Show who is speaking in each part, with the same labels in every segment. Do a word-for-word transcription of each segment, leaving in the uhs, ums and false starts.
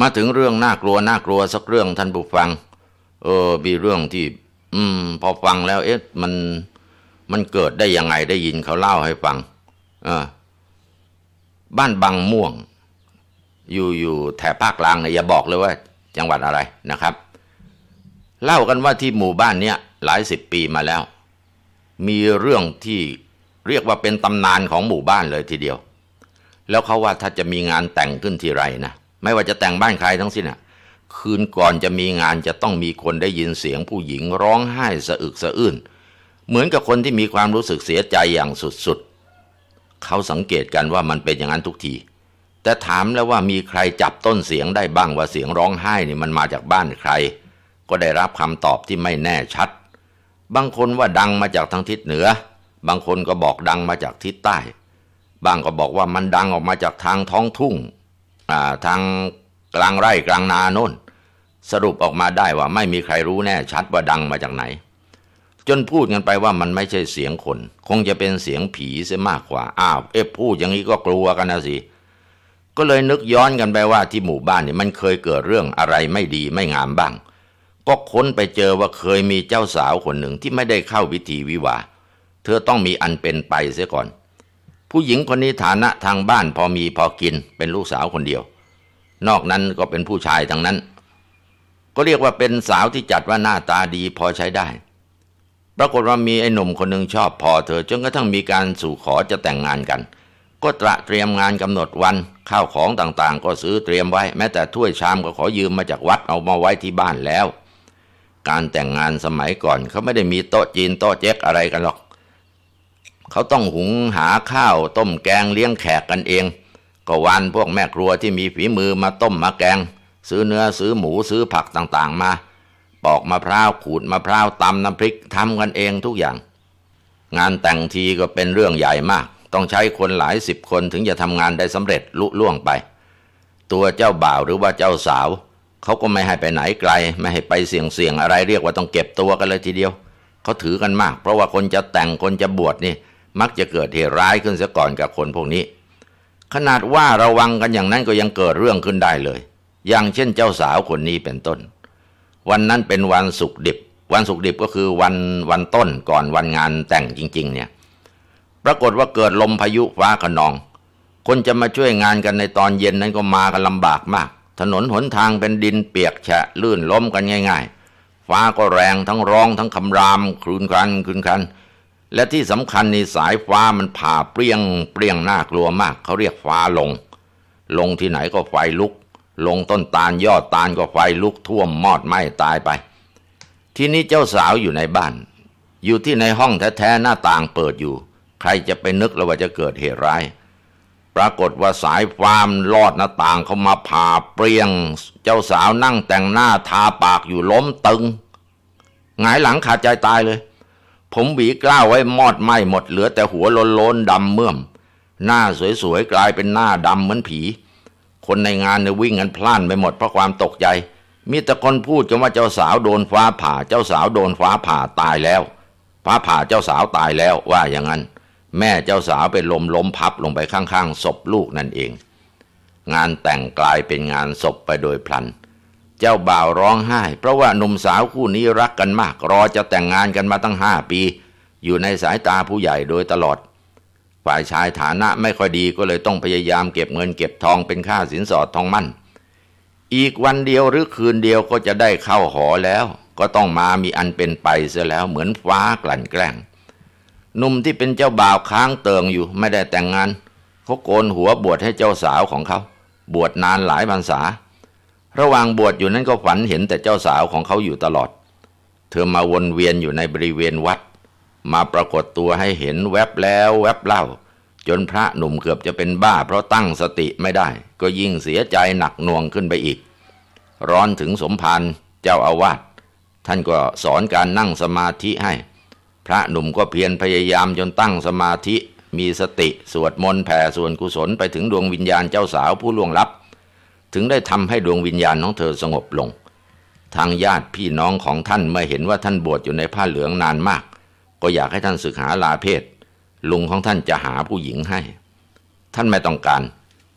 Speaker 1: มาถึงเรื่องน่ากลัวน่ากลัวสักเรื่องท่านผู้ฟังเออมีเรื่องที่อืมพอฟังแล้วเอ๊ะมันมันเกิดได้ยังไงได้ยินเขาเล่าให้ฟังอ่าบ้านบางม่วงอยู่อยู่แถบภาคกลางเนี่ยอย่าบอกเลยว่าจังหวัดอะไรนะครับเล่ากันว่าที่หมู่บ้านเนี้ยหลายสิบปีมาแล้วมีเรื่องที่เรียกว่าเป็นตำนานของหมู่บ้านเลยทีเดียวแล้วเขาว่าถ้าจะมีงานแต่งขึ้นทีไรนะไม่ว่าจะแต่งบ้านใครทั้งสิ้นอ่ะคืนก่อนจะมีงานจะต้องมีคนได้ยินเสียงผู้หญิงร้องไห้สะอึกสะอื้นเหมือนกับคนที่มีความรู้สึกเสียใจอย่างสุดๆเขาสังเกตกันว่ามันเป็นอย่างนั้นทุกทีแต่ถามแล้วว่ามีใครจับต้นเสียงได้บ้างว่าเสียงร้องไห้นี่มันมาจากบ้านใครก็ได้รับคำตอบที่ไม่แน่ชัดบางคนว่าดังมาจากทางทิศเหนือบางคนก็บอกดังมาจากทิศใต้บางก็บอกว่ามันดังออกมาจากทางท้องทุ่งอ่าทางกลางไร่กลางนาโน่นสรุปออกมาได้ว่าไม่มีใครรู้แน่ชัดว่าดังมาจากไหนจนพูดกันไปว่ามันไม่ใช่เสียงคนคงจะเป็นเสียงผีเสียมากกว่าอ้าวเอ๊ะพูดอย่างนี้ก็กลัวกันนะสิก็เลยนึกย้อนกันไปว่าที่หมู่บ้านนี่มันเคยเกิดเรื่องอะไรไม่ดีไม่งามบ้างก็ค้นไปเจอว่าเคยมีเจ้าสาวคนหนึ่งที่ไม่ได้เข้าพิธีวิวาห์เธอต้องมีอันเป็นไปเสียก่อนผู้หญิงคนนี้ฐานะทางบ้านพอมีพอกินเป็นลูกสาวคนเดียวนอกนั้นก็เป็นผู้ชายทั้งนั้นก็เรียกว่าเป็นสาวที่จัดว่าหน้าตาดีพอใช้ได้ปรากฏว่ามีไอ้หนุ่มคนหนึ่งชอบพอเธอจนกระทั่งมีการสู่ขอจะแต่งงานกันก็ตระเตรียมงานกำหนดวันข้าวของต่างๆก็ซื้อเตรียมไว้แม้แต่ถ้วยชามก็ขอยืมมาจากวัดเอามาไว้ที่บ้านแล้วการแต่งงานสมัยก่อนเขาไม่ได้มีโต๊ะจีนโต๊ะเจ๊กอะไรกันหรอกเขาต้องหุงหาข้าวต้มแกงเลี้ยงแขกกันเองก็วันพวกแม่ครัวที่มีฝีมือมาต้มมาแกงซื้อเนื้อซื้อหมูซื้อผักต่างๆมาปอกมะพร้าวขูดมะพร้าวตำน้ำพริกทำกันเองทุกอย่างงานแต่งทีก็เป็นเรื่องใหญ่มากต้องใช้คนหลายสิบคนถึงจะทำงานได้สำเร็จลุล่วงไปตัวเจ้าบ่าวหรือว่าเจ้าสาวเขาก็ไม่ให้ไปไหนไกลไม่ให้ไปเสี่ยงๆอะไรเรียกว่าต้องเก็บตัวกันเลยทีเดียวเขาถือกันมากเพราะว่าคนจะแต่งคนจะบวชนี่มักจะเกิดเหตุร้ายขึ้นเสียก่อนกับคนพวกนี้ขนาดว่าระวังกันอย่างนั้นก็ยังเกิดเรื่องขึ้นได้เลยอย่างเช่นเจ้าสาวคนนี้เป็นต้นวันนั้นเป็นวันศุกร์ดิบวันศุกร์ดิบก็คือวันวันต้นก่อนวันงานแต่งจริงๆเนี่ยปรากฏว่าเกิดลมพายุฟ้าคะนองคนจะมาช่วยงานกันในตอนเย็นนั้นก็มากันลำบากมากถนนหนทางเป็นดินเปียกแฉะลื่นล้มกันง่ายๆฟ้าก็แรงทั้งร้องทั้งคำรามครืนครันครืนครันและที่สำคัญในสายฟ้ามันผ่าเปรี้ยงเปรี้ยงน่ากลัวมากเขาเรียกฟ้าลงลงที่ไหนก็ไฟลุกลงต้นตาลยอดตาลก็ไฟลุกท่วมมอดไหม้ตายไปที่นี้เจ้าสาวอยู่ในบ้านอยู่ที่ในห้องแท้ๆหน้าต่างเปิดอยู่ใครจะไปนึกแล้วว่าจะเกิดเหตุร้ายปรากฏว่าสายฟ้ามันลอดหน้าต่างเข้ามาผ่าเปรี้ยงเจ้าสาวนั่งแต่งหน้าทาปากอยู่ล้มตึงหงายหลังขาดใจตายเลยผมหวีกล้าวไว้มอดไหม้หมดเหลือแต่หัวโล้นๆดำเมื่อมหน้าสวยๆกลายเป็นหน้าดำเหมือนผีคนในงานเนี่ยวิ่งกันพล่านไปหมดเพราะความตกใจมีแต่คนพูดกันว่าเจ้าสาวโดนฟ้าผ่าเจ้าสาวโดนฟ้าผ่าตายแล้วฟ้าผ่าเจ้าสาวตายแล้วว่าอย่างนั้นแม่เจ้าสาวเป็นลมล้มพับลงไปข้างๆศพลูกนั่นเองงานแต่งกลายเป็นงานศพไปโดยพลันเจ้าบ่าวร้องไห้เพราะว่าหนุ่มสาวคู่นี้รักกันมากรอจะแต่งงานกันมาตั้งห้าปีอยู่ในสายตาผู้ใหญ่โดยตลอดฝ่ายชายฐานะไม่ค่อยดีก็เลยต้องพยายามเก็บเงินเก็บทองเป็นค่าสินสอดทองมั่นอีกวันเดียวหรือคืนเดียวก็จะได้เข้าหอแล้วก็ต้องมามีอันเป็นไปเสียแล้วเหมือนฟ้ากลั่นแกล้งหนุ่มที่เป็นเจ้าบ่าวค้างเติงอยู่ไม่ได้แต่งงานเขาโกนหัวบวชให้เจ้าสาวของเขาบวชนานหลายพรรษาระหว่างบวชอยู่นั้นก็ฝันเห็นแต่เจ้าสาวของเขาอยู่ตลอดเธอมาวนเวียนอยู่ในบริเวณวัดมาปรากฏตัวให้เห็นแวบแล้วแวบเล่าจนพระหนุ่มเกือบจะเป็นบ้าเพราะตั้งสติไม่ได้ก็ยิ่งเสียใจหนักหน่วงขึ้นไปอีกร้อนถึงสมภารเจ้าอาวาสท่านก็สอนการนั่งสมาธิให้พระหนุ่มก็เพียรพยายามจนตั้งสมาธิมีสติสวดมนต์แผ่ส่วนกุศลไปถึงดวงวิญญาณเจ้าสาวผู้ล่วงลับถึงได้ทำให้ดวงวิญญาณของเธอสงบลงทางญาติพี่น้องของท่านเมื่อเห็นว่าท่านบวชอยู่ในผ้าเหลืองนานมากก็อยากให้ท่านศึกหาลาเพศลุงของท่านจะหาผู้หญิงให้ท่านไม่ต้องการ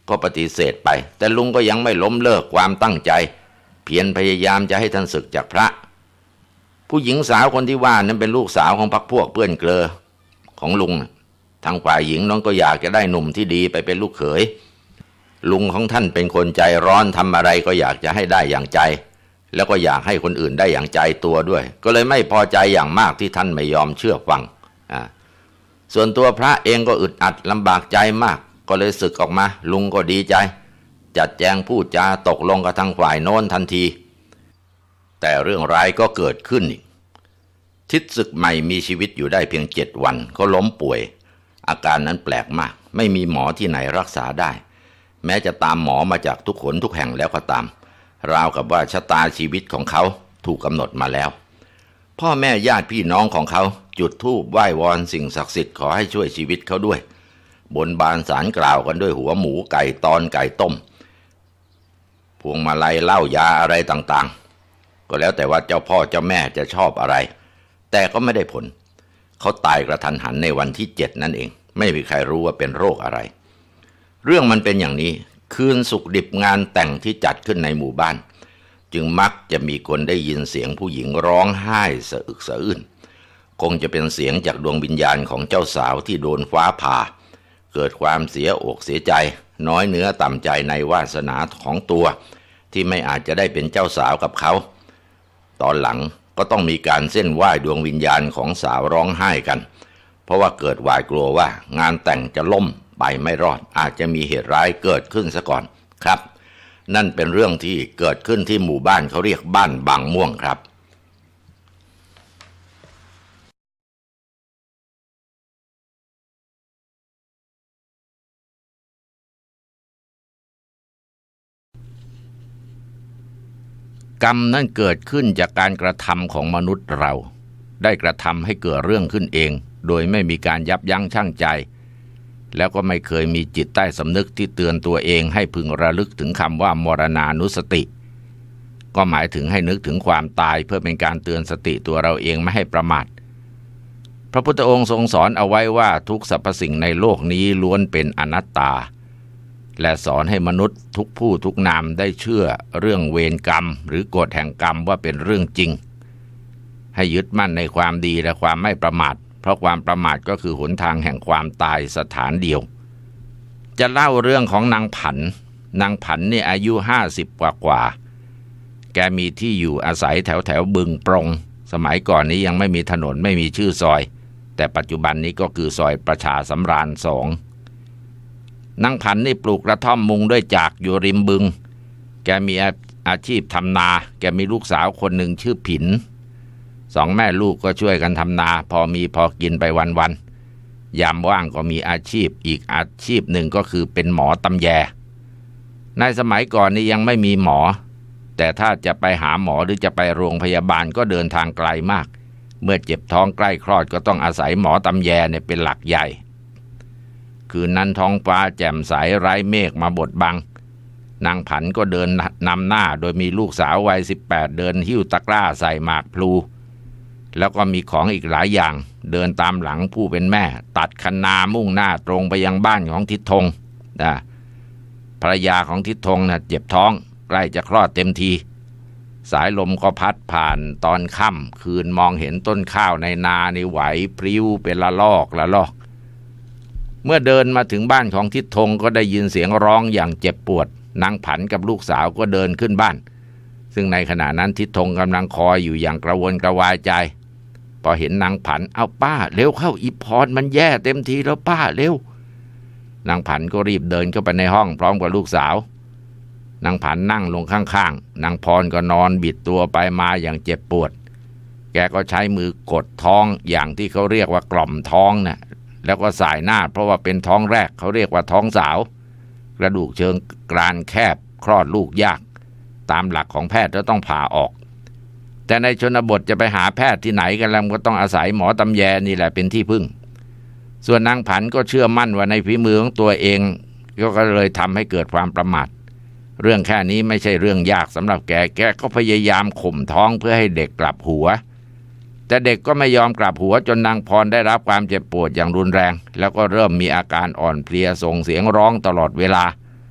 Speaker 1: ก็ปฏิเสธไปแต่ลุงก็ยังไม่ล้มเลิกความตั้งใจเพียรพยายามจะให้ท่านศึกจากพระผู้หญิงสาวคนที่ว่านั้นเป็นลูกสาวของพรรคพวกเพื่อนเกลอของลุงทางฝ่ายหญิงน้องก็อยากจะได้หนุ่มที่ดีไปเป็นลูกเขยลุงของท่านเป็นคนใจร้อนทำอะไรก็อยากจะให้ได้อย่างใจแล้วก็อยากให้คนอื่นได้อย่างใจตัวด้วยก็เลยไม่พอใจอย่างมากที่ท่านไม่ยอมเชื่อฟังอ่าส่วนตัวพระเองก็อึดอัดลำบากใจมากก็เลยสึกออกมาลุงก็ดีใจจัดแจงพูดจาตกลงกับทางฝ่ายโน้นทันทีแต่เรื่องร้ายก็เกิดขึ้นอีกทิศศึกใหม่มีชีวิตอยู่ได้เพียงเจ็ดวันก็ล้มป่วยอาการนั้นแปลกมากไม่มีหมอที่ไหนรักษาได้แม้จะตามหมอมาจากทุกคนทุกแห่งแล้วก็ตามราวกับว่าชะตาชีวิตของเขาถูกกำหนดมาแล้วพ่อแม่ญาติพี่น้องของเขาจุดธูปไหว้วอนสิ่งศักดิ์สิทธิ์ขอให้ช่วยชีวิตเขาด้วยบนบานศาลกล่าวกันด้วยหัวหมูไก่ตอนไก่ต้มพวงมาลัยเหล้ายาอะไรต่างๆก็แล้วแต่ว่าเจ้าพ่อเจ้าแม่จะชอบอะไรแต่ก็ไม่ได้ผลเขาตายกระทันหันในวันที่เจ็ดนั่นเองไม่มีใครรู้ว่าเป็นโรคอะไรเรื่องมันเป็นอย่างนี้คืนสุกดิบงานแต่งที่จัดขึ้นในหมู่บ้านจึงมักจะมีคนได้ยินเสียงผู้หญิงร้องไห้สะอึกสะอื้นคงจะเป็นเสียงจากดวงวิญญาณของเจ้าสาวที่โดนฟ้าผ่าเกิดความเสียอกเสียใจน้อยเนื้อต่ำใจในวาสนาของตัวที่ไม่อาจจะได้เป็นเจ้าสาวกับเขาตอนหลังก็ต้องมีการเส้นไหว้ดวงวิญญาณของสาวร้องไห้กันเพราะว่าเกิดหวาดกลัวว่างานแต่งจะล่มไปไม่รอดอาจจะมีเหตุร้ายเกิดขึ้นซะก่อนครับนั่นเป็นเรื่องที่เกิดขึ้นที่หมู่บ้านเขาเรียกบ้านบางม่วงครับกรรมนั่นเกิดขึ้นจากการกระทำของมนุษย์เราได้กระทำให้เกิดเรื่องขึ้นเองโดยไม่มีการยับยั้งชั่งใจแล้วก็ไม่เคยมีจิตใต้สำนึกที่เตือนตัวเองให้พึงระลึกถึงคำว่ามรณานุสติก็หมายถึงให้นึกถึงความตายเพื่อเป็นการเตือนสติตัวเราเองไม่ให้ประมาทพระพุทธองค์ทรงสอนเอาไว้ว่าทุกสรรพสิ่งในโลกนี้ล้วนเป็นอนัตตาและสอนให้มนุษย์ทุกผู้ทุกนามได้เชื่อเรื่องเวรกรรมหรือกฎแห่งกรรมว่าเป็นเรื่องจริงให้ยึดมั่นในความดีและความไม่ประมาทเพราะความประมาทก็คือหนทางแห่งความตายสถานเดียวจะเล่าเรื่องของนางผันนางผันนี่อายุห้าสิบกว่ากว่าแกมีที่อยู่อาศัยแถวแถวบึงปรงสมัยก่อนนี้ยังไม่มีถนนไม่มีชื่อซอยแต่ปัจจุบันนี้ก็คือซอยประชาสำราญสองนางผันนี่ปลูกกระท่อมมุงด้วยจากอยู่ริมบึงแกมีอาชีพทำนาแกมีลูกสาวคนหนึ่งชื่อผินสองแม่ลูกก็ช่วยกันทำนาพอมีพอกินไปวันๆยามว่างก็มีอาชีพอีกอาชีพหนึ่งก็คือเป็นหมอตำแยในสมัยก่อนนี่ยังไม่มีหมอแต่ถ้าจะไปหาหมอหรือจะไปโรงพยาบาลก็เดินทางไกลมากเมื่อเจ็บท้องใกล้คลอดก็ต้องอาศัยหมอตำแยเนี่ยเป็นหลักใหญ่คืนนั้นท้องฟ้าแจ่มใสไร้เมฆมาบดบังนางผันก็เดินนำหน้าโดยมีลูกสาววัยสิบแปดเดินหิ้วตะกร้าใส่หมากพลูแล้วก็มีของอีกหลายอย่างเดินตามหลังผู้เป็นแม่ตัดคันนามุ่งหน้าตรงไปยังบ้านของทิศธงนะภรรยาของทิศธงนะเจ็บท้องใกล้จะคลอดเต็มทีสายลมก็พัดผ่านตอนค่ำคืนมองเห็นต้นข้าวในนานี่ไหวพลิ้วเป็นละลอกละลอกเมื่อเดินมาถึงบ้านของทิศธงก็ได้ยินเสียงร้องอย่างเจ็บปวดนางผันกับลูกสาวก็เดินขึ้นบ้านซึ่งในขณะนั้นทิศธงกำลังคอยอยู่อย่างกระวนกระวายใจพอเห็นนางผันเอาป้าเร็วเข้าอีพรมันแย่เต็มทีแล้วป้าเร็วนางผันก็รีบเดินเข้าไปในห้องพร้อมกับลูกสาวนางผันนั่งลงข้างๆนางพรก็นอนบิดตัวไปมาอย่างเจ็บปวดแกก็ใช้มือกดท้องอย่างที่เขาเรียกว่ากล่อมท้องนะแล้วก็สายหน้าเพราะว่าเป็นท้องแรกเขาเรียกว่าท้องสาวกระดูกเชิงกรานแคบคลอดลูกยากตามหลักของแพทย์จะต้องผ่าออกแต่ในชนบทจะไปหาแพทย์ที่ไหนกันแล้วก็ต้องอาศัยหมอตำแยนี่แหละเป็นที่พึ่งส่วนนางผันก็เชื่อมั่นว่าในฝีมือของตัวเองก็เลยทำให้เกิดความประมาทเรื่องแค่นี้ไม่ใช่เรื่องยากสำหรับแกแกก็พยายามข่มท้องเพื่อให้เด็กกลับหัวแต่เด็กก็ไม่ยอมกลับหัวจนนางพรได้รับความเจ็บปวดอย่างรุนแรงแล้วก็เริ่มมีอาการอ่อนเพลียส่งเสียงร้องตลอดเวลา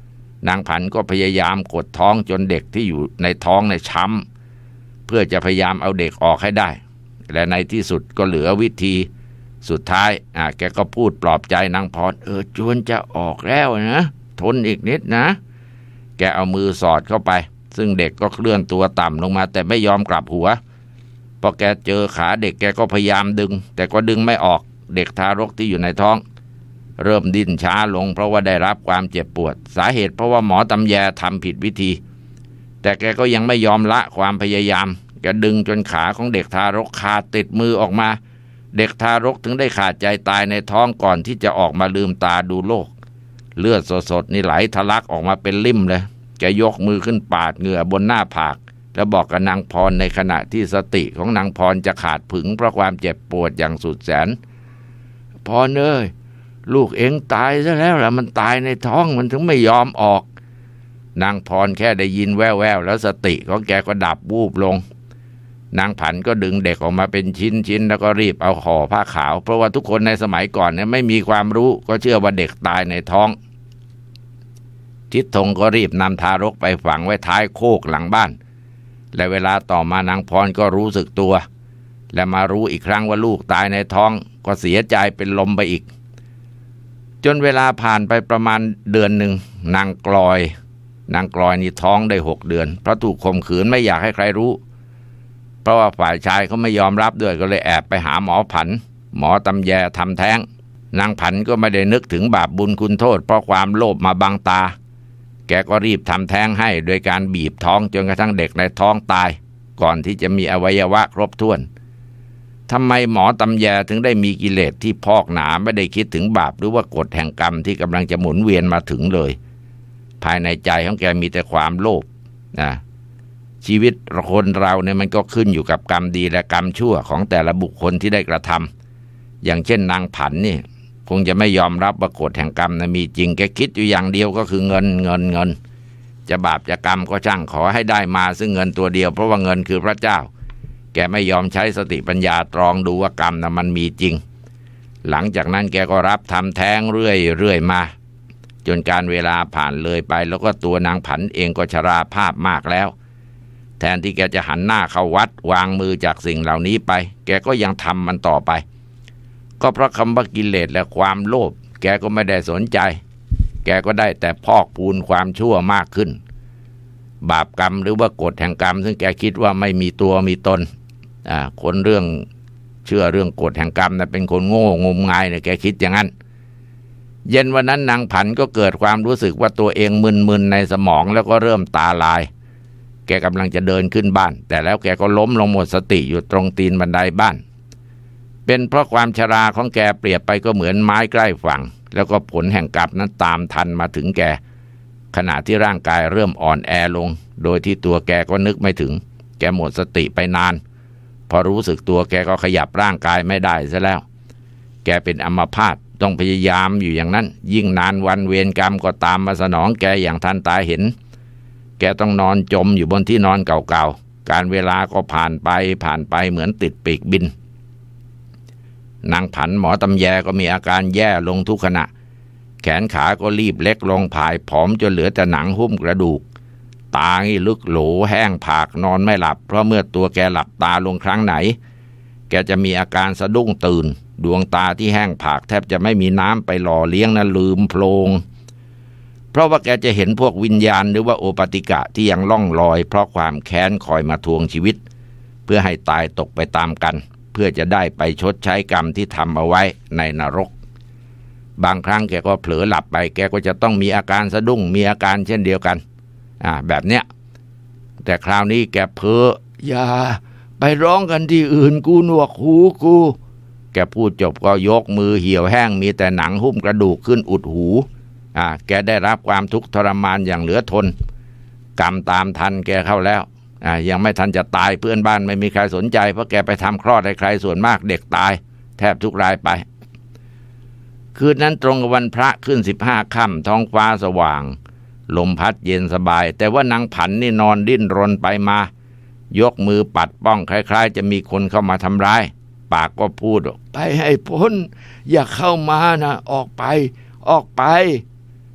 Speaker 1: นางผันก็พยายามกดท้องจนเด็กที่อยู่ในท้องในช้ำเพื่อจะพยายามเอาเด็กออกให้ได้และในที่สุดก็เหลือวิธีสุดท้ายอ่าแกก็พูดปลอบใจนางพรเออจวนจะออกแล้วนะทนอีกนิดนะแกเอามือสอดเข้าไปซึ่งเด็กก็เคลื่อนตัวต่ำลงมาแต่ไม่ยอมกลับหัวพอแกเจอขาเด็กแกก็พยายามดึงแต่ก็ดึงไม่ออกเด็กทารกที่อยู่ในท้องเริ่มดิ้นช้าลงเพราะว่าได้รับความเจ็บปวดสาเหตุเพราะว่าหมอตำแยทำผิดวิธีแต่แกก็ยังไม่ยอมละความพยายามแกดึงจนขาของเด็กทารกขาดติดมือออกมาเด็กทารกถึงได้ขาดใจตายในท้องก่อนที่จะออกมาลืมตาดูโลกเลือดสดๆนี่ไหลทะลักออกมาเป็นลิ่มเลยแกยกมือขึ้นปาดเหงื่อบนหน้าผากแล้วบอกกับนางพรในขณะที่สติของนางพรจะขาดผึงเพราะความเจ็บปวดอย่างสุดแสนพรเอ้ยลูกเอ็งตายซะแล้วล่ะมันตายในท้องมันถึงไม่ยอมออกนางพรแค่ได้ยินแว่วๆแล้วสติของแกก็ดับวูบลงนางผันก็ดึงเด็กออกมาเป็นชิ้นๆแล้วก็รีบเอาห่อผ้าขาวเพราะว่าทุกคนในสมัยก่อนเนี่ยไม่มีความรู้ก็เชื่อว่าเด็กตายในท้องทิศธงก็รีบนำทารกไปฝังไว้ท้ายโคกหลังบ้านและเวลาต่อมานางพรก็รู้สึกตัวและมารู้อีกครั้งว่าลูกตายในท้องก็เสียใจเป็นลมไปอีกจนเวลาผ่านไปประมาณเดือนหนึ่งนางกลอยนางกลอยนี่ท้องได้หกเดือนเพราะถูกข่มขืนไม่อยากให้ใครรู้เพราะว่าฝ่ายชายเขาไม่ยอมรับด้วยก็เลยแอบไปหาหมอผันหมอตำแยทำแท้งนางผันก็ไม่ได้นึกถึงบาปบุญคุณโทษเพราะความโลภมาบังตาแกก็รีบทำแท้งให้โดยการบีบท้องจนกระทั่งเด็กในท้องตายก่อนที่จะมีอวัยวะครบถ้วนทำไมหมอตำแยถึงได้มีกิเลสที่พอกหนาไม่ได้คิดถึงบาปหรือว่ากฎแห่งกรรมที่กำลังจะหมุนเวียนมาถึงเลยภายในใจของแกมีแต่ความโลภนะชีวิตคนเราเนี่ยมันก็ขึ้นอยู่กับกรรมดีและกรรมชั่วของแต่ละบุคคลที่ได้กระทำอย่างเช่นนางผันนี่คงจะไม่ยอมรับว่ากฎแห่งกรรมนะมีจริงแกคิดอยู่อย่างเดียวก็คือเงินเงินเงินจะบาปจะกรรมก็ช่างขอให้ได้มาซึ่งเงินตัวเดียวเพราะว่าเงินคือพระเจ้าแกไม่ยอมใช้สติปัญญาตรองดูว่ากรรมนะมันมีจริงหลังจากนั้นแกก็รับทำแท้งเรื่อยเรื่อยมาจนการเวลาผ่านเลยไปแล้วก็ตัวนางผันเองก็ชราภาพมากแล้วแทนที่แกจะหันหน้าเข้าวัดวางมือจากสิ่งเหล่านี้ไปแกก็ยังทำมันต่อไปก็เพราะคำว่ากิเลสและความโลภแกก็ไม่ได้สนใจแกก็ได้แต่พอกพูนความชั่วมากขึ้นบาปกรรมหรือว่ากฎแห่งกรรมซึ่งแกคิดว่าไม่มีตัวมีตนอ่าคนเรื่องเชื่อเรื่องกฎแห่งกรรมนะเป็นคนโง่งมงายเนี่ยแกคิดอย่างนั้นเย็นวันนั้นนางผันก็เกิดความรู้สึกว่าตัวเองมึนๆในสมองแล้วก็เริ่มตาลายแกกำลังจะเดินขึ้นบ้านแต่แล้วแกก็ล้มลงหมดสติอยู่ตรงตีนบันไดบ้านเป็นเพราะความชราของแกเปรียบไปก็เหมือนไม้ใกล้ฝั่งแล้วก็ผลแห่งกรรมนั้นตามทันมาถึงแกขณะที่ร่างกายเริ่มอ่อนแอลงโดยที่ตัวแกก็นึกไม่ถึงแกหมดสติไปนานพอรู้สึกตัวแกก็ขยับร่างกายไม่ได้ซะแล้วแกเป็นอัมพาตต้องพยายามอยู่อย่างนั้นยิ่งนานวันเวรกรรมก็ตามมาสนองแกอย่างทันตาเห็นแกต้องนอนจมอยู่บนที่นอนเก่าๆการเวลาก็ผ่านไปผ่านไปเหมือนติดปีกบินนางผันหมอตำแยก็มีอาการแย่ลงทุกขณะแขนขาก็รีบเล็กลงผายผอมจนเหลือแต่หนังหุ้มกระดูกตานี่ลึกโหลแห้งผากนอนไม่หลับเพราะเมื่อตัวแกหลับตาลงครั้งไหนแกจะมีอาการสะดุ้งตื่นดวงตาที่แห้งผากแทบจะไม่มีน้ำไปหล่อเลี้ยงนะลืมโพลงเพราะว่าแกจะเห็นพวกวิญญาณหรือว่าโอปติกะที่ยังล่องลอยเพราะความแค้นคอยมาทวงชีวิตเพื่อให้ตายตกไปตามกันเพื่อจะได้ไปชดใช้กรรมที่ทำเอาไว้ในนรกบางครั้งแกก็เผลอหลับไปแกก็จะต้องมีอาการสะดุ้งมีอาการเช่นเดียวกันอ่าแบบเนี้ยแต่คราวนี้แกเพ้ออย่าไปร้องกันที่อื่นกูหนวกหูกูแกพูดจบก็ยกมือเหี่ยวแห้งมีแต่หนังหุ้มกระดูกขึ้นอุดหูอ่าแกได้รับความทุกข์ทรมานอย่างเหลือทนกรรมตามทันแกเข้าแล้วอ่ายังไม่ทันจะตายเพื่อนบ้านไม่มีใครสนใจเพราะแกไปทำคลอดให้ใครส่วนมากเด็กตายแทบทุกรายไปคืนนั้นตรงกับวันพระขึ้นสิบห้าค่ำท้องฟ้าสว่างลมพัดเย็นสบายแต่ว่านางผันนี่นอนดิ้นรนไปมายกมือปัดป้องคล้ายๆจะมีคนเข้ามาทำร้ายปากก็พูดไปให้พ้นอย่าเข้ามานะออกไปออกไป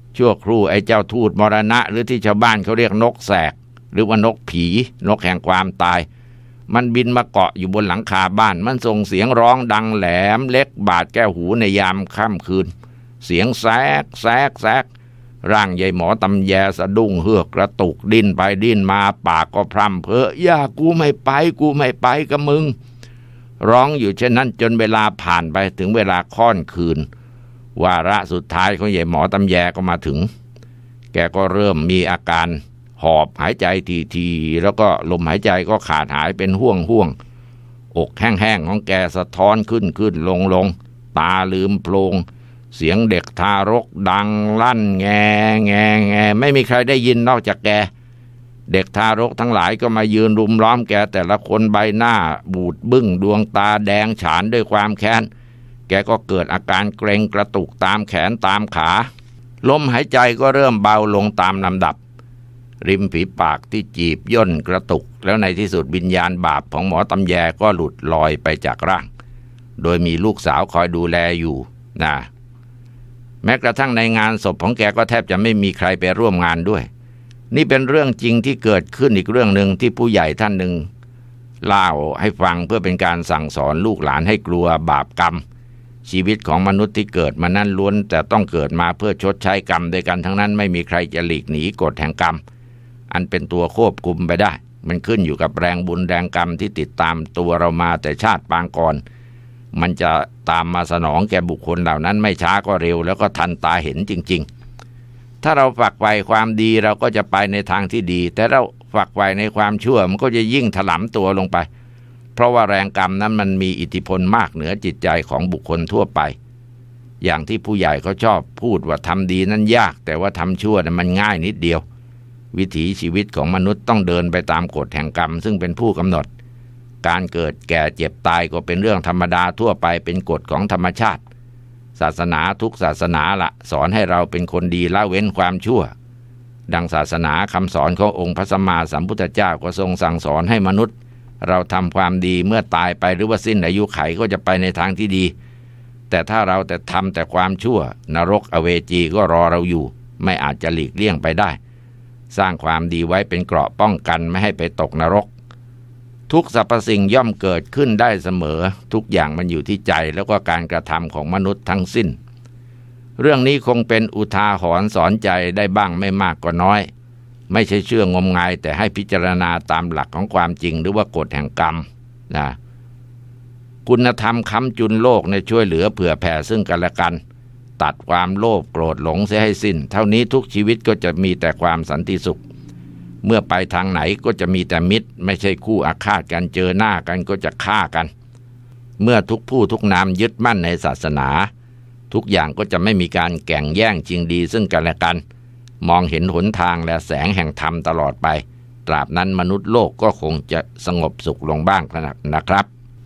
Speaker 1: ชั่วครู่ไอ้เจ้าทูตมรณะหรือที่ชาวบ้านเขาเรียกนกแสกหรือว่านกผีนกแห่งความตายมันบินมาเกาะอยู่บนหลังคาบ้านมันส่งเสียงร้องดังแหลมเล็กบาดแก้วหูในยามค่ำคืนเสียงแซกแซกแซกร่างยายหมอตำแยสะดุ้งเฮือกกระตุกดิ้นไปดิ้นมาปากก็พร่ำเพ้อย่ากูไม่ไปกูไม่ไปกับมึงร้องอยู่เช่นนั้นจนเวลาผ่านไปถึงเวลาค่อนคืนวาระสุดท้ายของยายหมอตำแยก็มาถึงแกก็เริ่มมีอาการหอบหายใจทีๆแล้วก็ลมหายใจก็ขาดหายเป็นห่วงห่วงอกแห้งๆของแกสะท้อนขึ้นขึ้นลงลงตาลืมโพลงเสียงเด็กทารกดังลั่นแงแงแงไม่มีใครได้ยินนอกจากแกเด็กทารกทั้งหลายก็มายืนรุมล้อมแกแต่ละคนใบหน้าบูดบึ้งดวงตาแดงฉานด้วยความแค้นแกก็เกิดอาการเกร็งกระตุกตามแขนตามขาลมหายใจก็เริ่มเบาลงตามลำดับริมฝีปากที่จีบย่นกระตุกแล้วในที่สุดวิญญาณบาปของหมอตำแยก็หลุดลอยไปจากร่างโดยมีลูกสาวคอยดูแลอยู่นะแม้กระทั่งในงานศพของแกก็แทบจะไม่มีใครไปร่วมงานด้วยนี่เป็นเรื่องจริงที่เกิดขึ้นอีกเรื่องหนึ่งที่ผู้ใหญ่ท่านหนึ่งเล่าให้ฟังเพื่อเป็นการสั่งสอนลูกหลานให้กลัวบาปกรรมชีวิตของมนุษย์ที่เกิดมานั้นล้วนแต่ต้องเกิดมาเพื่อชดใช้กรรมด้วยกันทั้งนั้นไม่มีใครจะหลีกหนีกฎแห่งกรรมอันเป็นตัวควบคุมไปได้มันขึ้นอยู่กับแรงบุญแรงกรรมที่ติดตามตัวเรามาแต่ชาติปางก่อนมันจะตามมาสนองแก่บุคคลเหล่านั้นไม่ช้าก็เร็วแล้วก็ทันตาเห็นจริงๆถ้าเราฝักใฝ่ความดีเราก็จะไปในทางที่ดีแต่เราฝักใฝ่ในความชั่วมันก็จะยิ่งถลำตัวลงไปเพราะว่าแรงกรรมนั้นมันมีอิทธิพลมากเหนือจิตใจของบุคคลทั่วไปอย่างที่ผู้ใหญ่เขาชอบพูดว่าทำดีนั้นยากแต่ว่าทำชั่วนั้นมันง่ายนิดเดียววิถีชีวิตของมนุษย์ต้องเดินไปตามกฎแห่งกรรมซึ่งเป็นผู้กำหนดการเกิดแก่เจ็บตายก็เป็นเรื่องธรรมดาทั่วไปเป็นกฎของธรรมชาติศาสนาทุกศาสนาละสอนให้เราเป็นคนดีละเว้นความชั่วดังศาสนาคำสอนขององค์พระสัมมาสัมพุทธเจ้าก็ทรงสั่งสอนให้มนุษย์เราทำความดีเมื่อตายไปหรือว่าสิ้นอายุไขก็จะไปในทางที่ดีแต่ถ้าเราแต่ทำแต่ความชั่วนรกอเวจีก็รอเราอยู่ไม่อาจจะหลีกเลี่ยงไปได้สร้างความดีไว้เป็นเกราะป้องกันไม่ให้ไปตกนรกทุกสรรพสิ่งย่อมเกิดขึ้นได้เสมอทุกอย่างมันอยู่ที่ใจแล้วก็การกระทำของมนุษย์ทั้งสิ้นเรื่องนี้คงเป็นอุทาหรณ์สอนใจได้บ้างไม่มากก็น้อยไม่ใช่เชื่องมงายแต่ให้พิจารณาตามหลักของความจริงหรือว่ากฎแห่งกรรมนะคุณธรรมค้ำจุนโลกในช่วยเหลือเผื่อแผ่ซึ่งกันและกันตัดความโลภโกรธหลงเสียให้สิ้นเท่านี้ทุกชีวิตก็จะมีแต่ความสันติสุขเมื่อไปทางไหนก็จะมีแต่มิตรไม่ใช่คู่อาฆาตกันเจอหน้ากันก็จะฆ่ากันเมื่อทุกผู้ทุกนามยึดมั่นในศาสนาทุกอย่างก็จะไม่มีการแข่งแย่งชิงดีซึ่งกันและกันมองเห็นหนทางและแสงแห่งธรรมตลอดไปตราบนั้นมนุษย์โลกก็คงจะสงบสุขลงบ้างนะครับ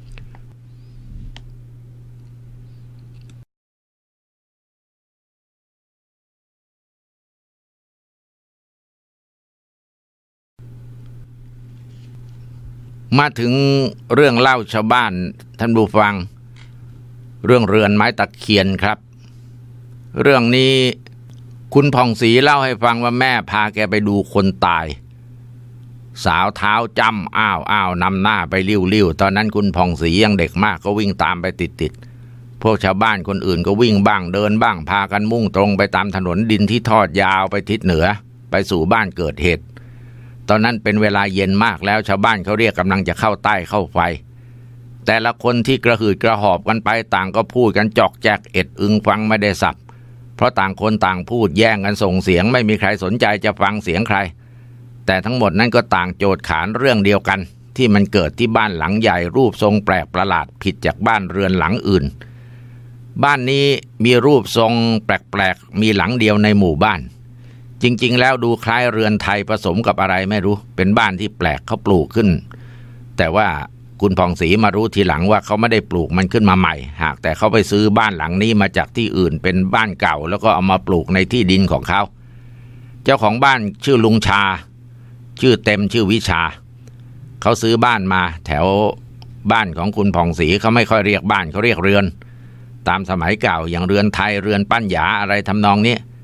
Speaker 1: มาถึงเรื่องเล่าชาวบ้านท่านผู้ฟังเรื่องเรือนไม้ตะเคียนครับเรื่องนี้คุณผ่องศรีเล่าให้ฟังว่าแม่พาแกไปดูคนตายสาวเท้าจ้ำอ้าวอ้าวนำหน้าไปริ้วริ้วตอนนั้นคุณผ่องศรียังเด็กมากก็วิ่งตามไปติดติดพวกชาวบ้านคนอื่นก็วิ่งบ้างเดินบ้างพากันมุ่งตรงไปตามถนนดินที่ทอดยาวไปทิศเหนือไปสู่บ้านเกิดเหตุตอนนั้นเป็นเวลาเย็นมากแล้วชาวบ้านเขาเรียกกำลังจะเข้าใต้เข้าไฟแต่ละคนที่กระหืดกระหอบกันไปต่างก็พูดกันจอกแจกเอ็ดอึงฟังไม่ได้สับเพราะต่างคนต่างพูดแย่งกันส่งเสียงไม่มีใครสนใจจะฟังเสียงใครแต่ทั้งหมดนั้นก็ต่างโจทย์ขานเรื่องเดียวกันที่มันเกิดที่บ้านหลังใหญ่รูปทรงแปลกประหลาดผิดจากบ้านเรือนหลังอื่นบ้านนี้มีรูปทรงแปลกๆมีหลังเดียวในหมู่บ้านจริงๆแล้วดูคล้ายเรือนไทยผสมกับอะไรไม่รู้เป็นบ้านที่แปลกเขาปลูกขึ้นแต่ว่าคุณผ่องศรีมารู้ทีหลังว่าเขาไม่ได้ปลูกมันขึ้นมาใหม่หากแต่เขาไปซื้อบ้านหลังนี้มาจากที่อื่นเป็นบ้านเก่าแล้วก็เอามาปลูกในที่ดินของเขาเจ้าของบ้านชื่อลุงชาชื่อเต็มชื่อวิชาเขาซื้อบ้านมาแถวบ้านของคุณผ่องศรีเขาไม่ค่อยเรียกบ้านเขาเรียกเรือนตามสมัยเก่าอย่างเรือนไทยเรือนปั้นหยาอะไรทำนองนี้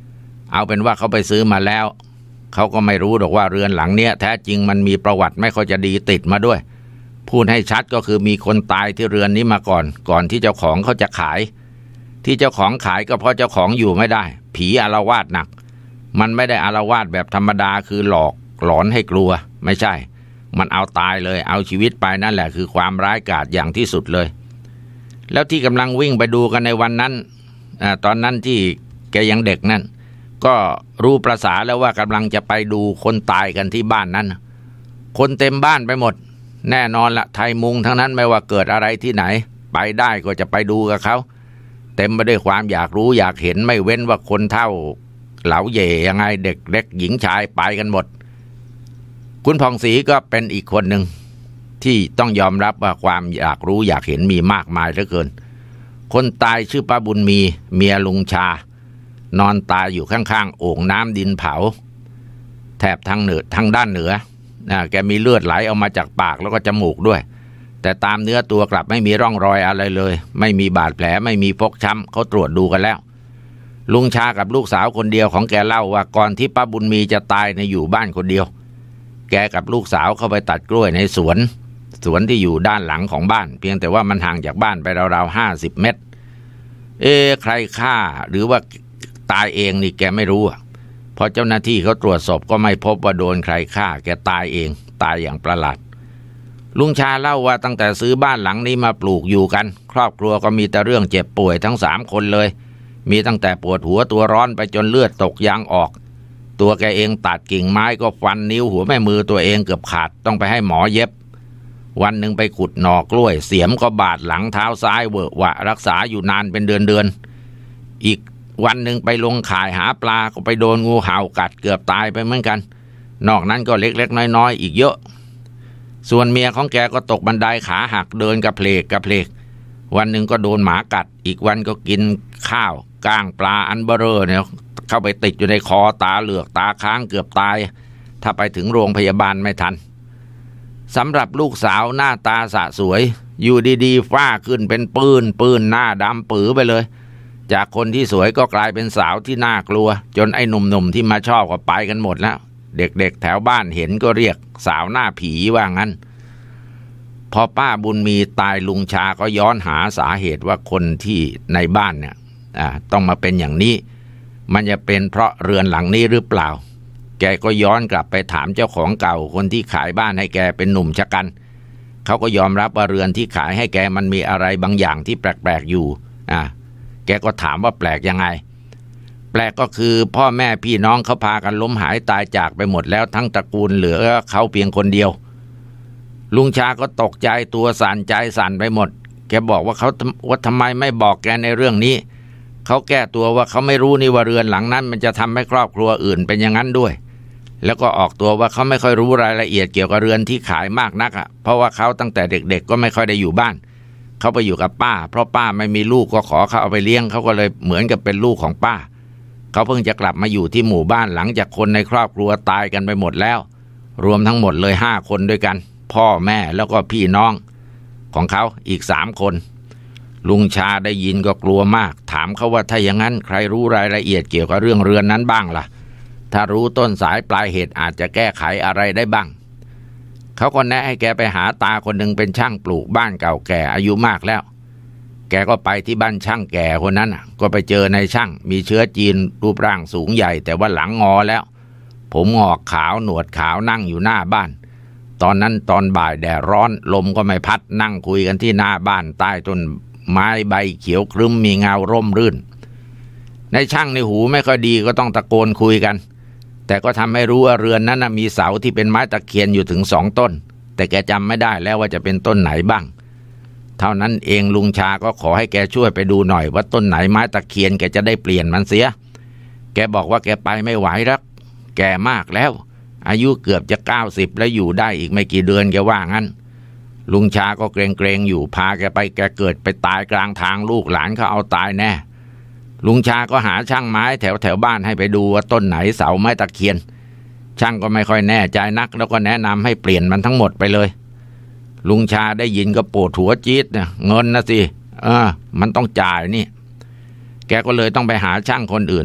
Speaker 1: เอาเป็นว่าเขาไปซื้อมาแล้วเขาก็ไม่รู้หรอกว่าเรือนหลังเนี้ยแท้จริงมันมีประวัติไม่ค่อยจะดีติดมาด้วยพูดให้ชัดก็คือมีคนตายที่เรือนนี้มาก่อนก่อนที่เจ้าของเขาจะขายที่เจ้าของขายก็เพราะเจ้าของอยู่ไม่ได้ผีอาละวาดหนักมันไม่ได้อาละวาดแบบธรรมดาคือหลอกหลอนให้กลัวไม่ใช่มันเอาตายเลยเอาชีวิตไปนั่นแหละคือความร้ายกาจอย่างที่สุดเลยแล้วที่กำลังวิ่งไปดูกันในวันนั้นอ่าตอนนั้นที่แกยังเด็กนั่นก็รู้ประสาแล้วว่ากำลังจะไปดูคนตายกันที่บ้านนั้นคนเต็มบ้านไปหมดแน่นอนละไทยมุงทั้งนั้นไม่ว่าเกิดอะไรที่ไหนไปได้ก็จะไปดูกับเขาเต็มไปด้วยความอยากรู้อยากเห็นไม่เว้นว่าคนเฒ่าเหลาเย่ยังไงเด็กเล็กหญิงชายไปกันหมดคุณผ่องศรีก็เป็นอีกคนหนึ่งที่ต้องยอมรับว่าความอยากรู้อยากเห็นมีมากมายเหลือเกินคนตายชื่อป้าบุญมีเมียลุงชานอนตายอยู่ข้างๆโอ่งน้ำดินเผาแถบทางเหนือทางด้านเหนือนะแกมีเลือดไหลออกมาจากปากแล้วก็จมูกด้วยแต่ตามเนื้อตัวกลับไม่มีร่องรอยอะไรเลยไม่มีบาดแผลไม่มีฟกช้ำเขาตรวจดูกันแล้วลุงชากับลูกสาวคนเดียวของแกเล่าว่าก่อนที่ป้าบุญมีจะตายในอยู่บ้านคนเดียวแกกับลูกสาวเข้าไปตัดกล้วยในสวนสวนที่อยู่ด้านหลังของบ้านเพียงแต่ว่ามันห่างจากบ้านไปราวๆห้าสิบเมตรเอ๊ะใครฆ่าหรือว่าตายเองนี่แกไม่รู้พอเจ้าหน้าที่เขาตรวจศพก็ไม่พบว่าโดนใครฆ่าแกตายเองตายอย่างประหลาดลุงชาเล่าว่าตั้งแต่ซื้อบ้านหลังนี้มาปลูกอยู่กันครอบครัวก็มีแต่เรื่องเจ็บป่วยทั้งสามคนเลยมีตั้งแต่ปวดหัวตัวร้อนไปจนเลือดตกยางออกตัวแกเองตัดกิ่งไม้ก็ฟันนิ้วหัวแม่มือตัวเองเกือบขาดต้องไปให้หมอเย็บวันหนึ่งไปขุดหน่อกล้วยเสียมก็บาดหลังเท้าซ้ายเวอะหวะรักษาอยู่นานเป็นเดือนเดือนอีกวันหนึ่งไปลงข่ายหาปลาก็ไปโดนงูเห่ากัดเกือบตายไปเหมือนกันนอกนั้นก็เล็กๆน้อยๆอีกเยอะส่วนเมียของแกก็ตกบันไดขาหักเดินกระเพลกกระเพลกวันหนึ่งก็โดนหมากัดอีกวันก็กินข้าวก้างปลาอันเบอเร่อเนี่ยเข้าไปติดอยู่ในคอตาเหลือกตาค้างเกือบตายถ้าไปถึงโรงพยาบาลไม่ทันสำหรับลูกสาวหน้าตาสะสวยอยู่ดีๆฝ้าขึ้นเป็นปื้นปื้นหน้าดำปื๋อไปเลยจากคนที่สวยก็กลายเป็นสาวที่น่ากลัวจนไอ้หนุ่มๆที่มาชอบก็ไปกันหมดแล้วเด็กๆแถวบ้านเห็นก็เรียกสาวหน้าผีว่างั้นพอป้าบุญมีตายลุงชาก็ย้อนหาสาเหตุว่าคนที่ในบ้านเนี่ยอ่าต้องมาเป็นอย่างนี้มันจะเป็นเพราะเรือนหลังนี้หรือเปล่าแกก็ย้อนกลับไปถามเจ้าของเก่าคนที่ขายบ้านให้แกเป็นหนุ่มชะกันเขาก็ยอมรับว่าเรือนที่ขายให้แกมันมีอะไรบางอย่างที่แปลกๆอยู่อ่าแกก็ถามว่าแปลกยังไงแปลกก็คือพ่อแม่พี่น้องเขาพากันล้มหายตายจากไปหมดแล้วทั้งตระกูลเหลือเขาเพียงคนเดียวลุงชาก็ตกใจตัวสั่นใจสั่นไปหมดแกบอกว่าเขาว่าทำไมไม่บอกแกในเรื่องนี้เขาแก้ตัวว่าเขาไม่รู้นี่ว่าเรือนหลังนั้นมันจะทำให้ครอบครัวอื่นเป็นอย่างนั้นด้วยแล้วก็ออกตัวว่าเขาไม่ค่อยรู้รายละเอียดเกี่ยวกับเรือนที่ขายมากนักอ่ะเพราะว่าเขาตั้งแต่เด็กๆก็ไม่ค่อยได้อยู่บ้านเขาไปอยู่กับป้าเพราะป้าไม่มีลูกก็ขอเขาเอาไปเลี้ยงเขาก็เลยเหมือนกับเป็นลูกของป้าเขาเพิ่งจะกลับมาอยู่ที่หมู่บ้านหลังจากคนในครอบครัวตายกันไปหมดแล้วรวมทั้งหมดเลยห้าคนด้วยกันพ่อแม่แล้วก็พี่น้องของเขาอีกสามคนลุงชาได้ยินก็กลัวมากถามเขาว่าถ้าอย่างนั้นใครรู้รายละเอียดเกี่ยวกับเรื่องเรือนนั้นบ้างล่ะถ้ารู้ต้นสายปลายเหตุอาจจะแก้ไขอะไรได้บ้างเขาก็แนะให้แกไปหาตาคนหนึ่งเป็นช่างปลูกบ้านเก่าแก่อายุมากแล้วแกก็ไปที่บ้านช่างแก่คนนั้นก็ไปเจอในช่างมีเชื้อจีนรูปร่างสูงใหญ่แต่ว่าหลังงอแล้วผมงอกขาวหนวดขาวนั่งอยู่หน้าบ้านตอนนั้นตอนบ่ายแดดร้อนลมก็ไม่พัดนั่งคุยกันที่หน้าบ้านใต้ต้นไม้ใบเขียวครึ้มมีเงาร่มรื่นในช่างในหูไม่ค่อยดีก็ต้องตะโกนคุยกันแต่ก็ทำให้รู้ว่าเรือนนั้นมีเสาที่เป็นไม้ตะเคียนอยู่ถึงสองต้นแต่แกจำไม่ได้แล้วว่าจะเป็นต้นไหนบ้างเท่านั้นเองลุงชาก็ขอให้แกช่วยไปดูหน่อยว่าต้นไหนไม้ตะเคียนแกจะได้เปลี่ยนมันเสียแกบอกว่าแกไปไม่ไหวรักแกมากแล้วอายุเกือบจะเก้าสิบแล้วอยู่ได้อีกไม่กี่เดือนแกว่างั้นลุงชาก็เกรงๆอยู่พาแกไปแกเกิดไปตายกลางทางลูกหลานเขาเอาตายแน่ลุงชาก็หาช่างไม้แถวแถวบ้านให้ไปดูว่าต้นไหนเสาไม้ตะเคียนช่างก็ไม่ค่อยแน่ใจนักแล้วก็แนะนำให้เปลี่ยนมันทั้งหมดไปเลยลุงชาได้ยินก็ปวดหัวจี๊ดเนี่ยเงินนะสิเออมันต้องจ่ายนี่แกก็เลยต้องไปหาช่างคนอื่น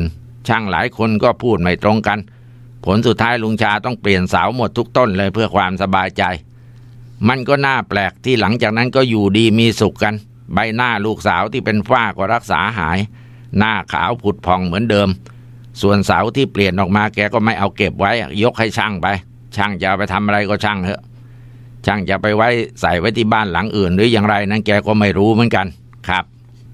Speaker 1: ช่างหลายคนก็พูดไม่ตรงกันผลสุดท้ายลุงชาต้องเปลี่ยนเสาหมดทุกต้นเลยเพื่อความสบายใจมันก็น่าแปลกที่หลังจากนั้นก็อยู่ดีมีสุขกันใบหน้าลูกสาวที่เป็นฝ้าก็รักษาหายหน้าขาวผุดผ่องเหมือนเดิมส่วนเสาที่เปลี่ยนออกมาแกก็ไม่เอาเก็บไว้ยกให้ช่างไปช่างจะไปทำอะไรก็ช่างเถอะช่างจะไปไว้ใส่ไว้ที่บ้านหลังอื่นหรืออย่างไรนั้นแกก็ไม่รู้เหมือนกันครับ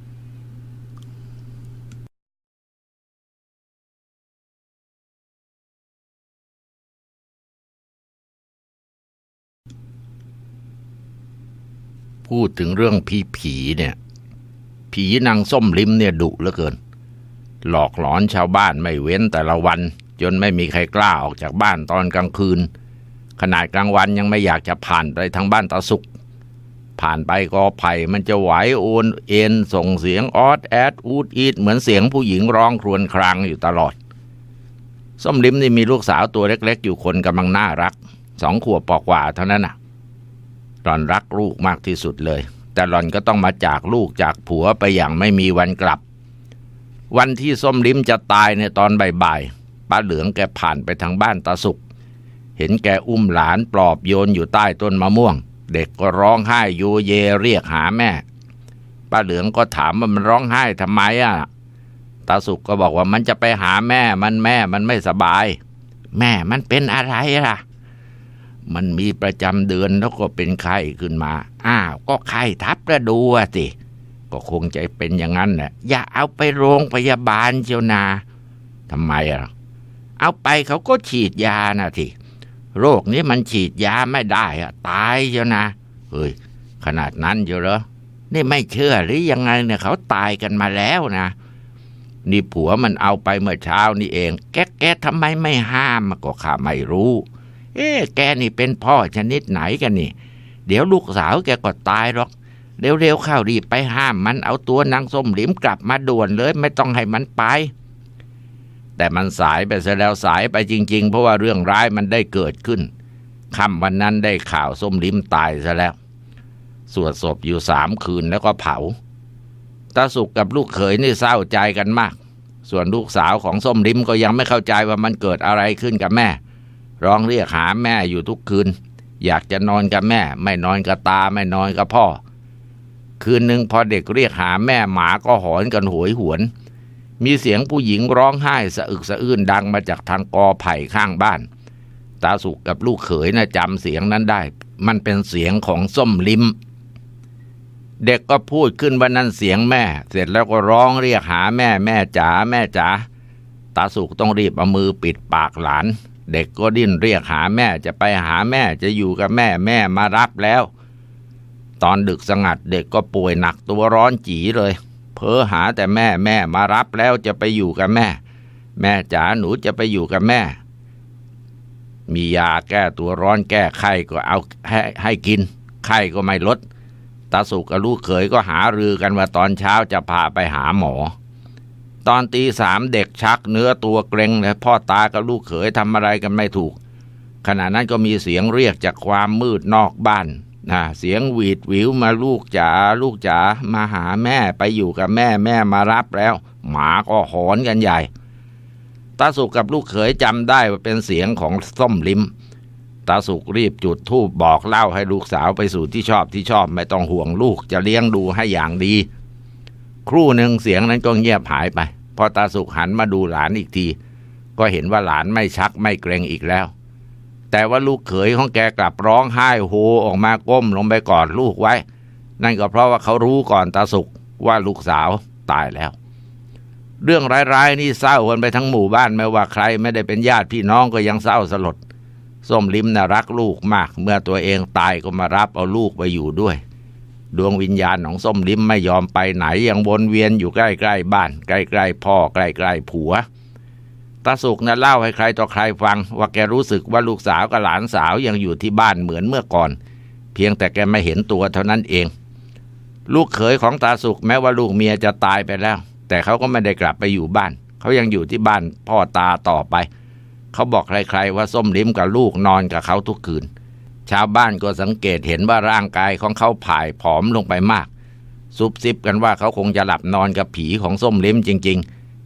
Speaker 1: พูดถึงเรื่องผีผีเนี่ยผีนางส้มลิ้มเนี่ยดุเหลือเกินหลอกหลอนชาวบ้านไม่เว้นแต่ละวันจนไม่มีใครกล้าออกจากบ้านตอนกลางคืนขนาดกลางวันยังไม่อยากจะผ่านไปทางบ้านตาสุกผ่านไปกอไผ่มันจะไหวโอนเอ็นส่งเสียงออดแอดอูดอีดเหมือนเสียงผู้หญิงร้องครวญครางอยู่ตลอดส้มลิ้มนี่มีลูกสาวตัวเล็กๆอยู่คนกำลังน่ารักสองขวบปอกว่าเท่านั้นน่ะหล่อนรักลูกมากที่สุดเลยแต่หล่อนก็ต้องมาจากลูกจากผัวไปอย่างไม่มีวันกลับวันที่ส้มลิ้มจะตายในตอนบ่ายๆป้าเหลืองแกผ่านไปทางบ้านตาสุกเห็นแกอุ้มหลานปลอบโยนอยู่ใต้ต้นมะม่วงเด็กก็ร้องไห้โยเยเรียกหาแม่ป้าเหลืองก็ถามว่ามันร้องไห้ทำไมอ่ะตาสุกก็บอกว่ามันจะไปหาแม่มันแม่มันไม่สบายแม่มันเป็นอะไรล่ะมันมีประจำเดือนแล้วก็เป็นไข้ขึ้นมาอ้าวก็ไข้ทับกระดูกสิก็คงจะเป็นอย่างนั้นแหละอย่าเอาไปโรงพยาบาลเชียวนาทำไมอ่ะเอาไปเขาก็ฉีดยานะทีโรคนี้มันฉีดยาไม่ได้อ่ะตายเชียวนะเฮ้ยขนาดนั้นเชียวเหรอนี่ไม่เชื่อหรือยังไงเนี่ยเขาตายกันมาแล้วนะนี่ผัวมันเอาไปเมื่อเช้านี่เองแกแกทำไมไม่ห้ามก็ข้าไม่รู้เอ๊ะแกนี่เป็นพ่อชนิดไหนกันนี่เดี๋ยวลูกสาวแกก็ตายหรอกเร็วๆเข้ารีบไปห้ามมันเอาตัวนางส้มหลิมกลับมาด่วนเลยไม่ต้องให้มันไปแต่มันสายไปซะแล้วสายไปจริงๆเพราะว่าเรื่องร้ายมันได้เกิดขึ้นค่ำวันนั้นได้ข่าวส้มหลิมตายซะแล้วสวดศพอยู่สามคืนแล้วก็เผาตาสุกกับลูกเขยนี่เศร้าใจกันมากส่วนลูกสาวของส้มหลิมก็ยังไม่เข้าใจว่ามันเกิดอะไรขึ้นกับแม่ร้องเรียกหาแม่อยู่ทุกคืนอยากจะนอนกับแม่ไม่นอนกับตาไม่นอนกับพ่อคืนหนึ่งพอเด็กเรียกหาแม่หมาก็หอนกันโหยหวนมีเสียงผู้หญิงร้องไห้สะอึกสะอื้นดังมาจากทางกอไผ่ข้างบ้านตาสุกกับลูกเขยน่ะจำเสียงนั้นได้มันเป็นเสียงของส้มลิ้มเด็กก็พูดขึ้นว่านั่นเสียงแม่เสร็จแล้วก็ร้องเรียกหาแม่แม่จ๋าแม่จ๋าตาสุกต้องรีบเอามือปิดปากหลานเด็กก็ดิ้นเรียกหาแม่จะไปหาแม่จะอยู่กับแม่แม่มารับแล้วตอนดึกสงัดเด็กก็ป่วยหนักตัวร้อนจี๋เลยเพ้อหาแต่แม่แม่มารับแล้วจะไปอยู่กับแม่แม่จ๋าหนูจะไปอยู่กับแม่มียาแก้ตัวร้อนแก้ไข้ก็เอาให้ให้กินไข้ก็ไม่ลดตาสุกกับลูกเขยก็หารือกันว่าตอนเช้าจะพาไปหาหมอตอนตีสามเด็กชักเนื้อตัวเกร็งเลยพ่อตากับลูกเขยทำอะไรกันไม่ถูกขณะนั้นก็มีเสียงเรียกจากความมืดนอกบ้านนะเสียงหวีดหวิวมาลูกจ๋าลูกจ๋ามาหาแม่ไปอยู่กับแม่แม่มารับแล้วหมาก็หอนกันใหญ่ตาสุกกับลูกเขยจำได้ว่าเป็นเสียงของส้มลิ้มตาสุกรีบจุดธูปบอกเล่าให้ลูกสาวไปสู่ที่ชอบที่ชอบไม่ต้องห่วงลูกจะเลี้ยงดูให้อย่างดีครู่หนึ่งเสียงนั้นก็เงียบหายไปพอตาสุกหันมาดูหลานอีกทีก็เห็นว่าหลานไม่ชักไม่เกรงอีกแล้วแต่ว่าลูกเขยของแกกลับร้องไห้โฮออกมาก้มลงไปกอดลูกไว้นั่นก็เพราะว่าเขารู้ก่อนตาสุกว่าลูกสาวตายแล้วเรื่องร้ายๆนี่เศร้ากันไปทั้งหมู่บ้านไม่ว่าใครไม่ได้เป็นญาติพี่น้องก็ยังเศร้าสลดส้มลิ้มน่ะรักลูกมากเมื่อตัวเองตายก็มารับเอาลูกไปอยู่ด้วยดวงวิญญาณของส้มลิ้มไม่ยอมไปไหนยังวนเวียนอยู่ใกล้ๆบ้านใกล้ๆพ่อใกล้ๆผัวตาสุกน่ะเล่าให้ใครต่อใครฟังว่าแกรู้สึกว่าลูกสาวกับหลานสาวยังอยู่ที่บ้านเหมือนเมื่อก่อนเพียงแต่แกไม่เห็นตัวเท่านั้นเองลูกเขยของตาสุกแม้ว่าลูกเมียจะตายไปแล้วแต่เขาก็ไม่ได้กลับไปอยู่บ้านเขายังอยู่ที่บ้านพ่อตาต่อไปเขาบอกใครๆว่าส้มลิ้มกับลูกนอนกับเขาทุกคืนชาวบ้านก็สังเกตเห็นว่าร่างกายของเขาผ่ายผอมลงไปมากซุบซิบกันว่าเขาคงจะหลับนอนกับผีของส้มลิ้มจริงๆ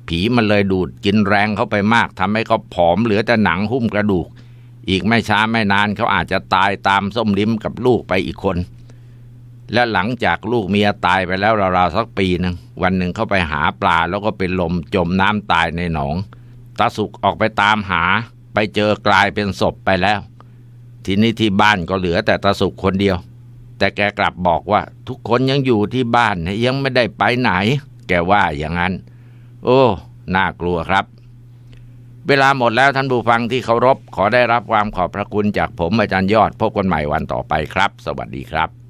Speaker 2: ผีมันเลยดูดกินแรงเขาไปมากทำให้เขาผอมเหลือแต่หนังหุ้มกระดูกอีกไม่ช้าไม่นานเขาอาจจะตายตามส้มลิ้มกับลูกไปอีกคนและหลังจากลูกเมียตายไปแล้วราวๆสักปีหนึ่งวันหนึ่งเขาไปหาปลาแล้วก็เป็นลมจมน้ำตายในหนองตาสุกออกไปตามหาไปเจอกลายเป็นศพไปแล้วทีนี้ที่บ้านก็เหลือแต่ตาสุกคนเดียวแต่แกกลับบอกว่าทุกคนยังอยู่ที่บ้านยังไม่ได้ไปไหนแกว่าอย่างนั้นโอ้น่ากลัวครับเวลาหมดแล้วท่านผู้ฟังที่เคารพขอได้รับความขอบพระคุณจากผมอาจารย์ยอดพบกันใหม่วันต่อไปครับสวัสดีครับ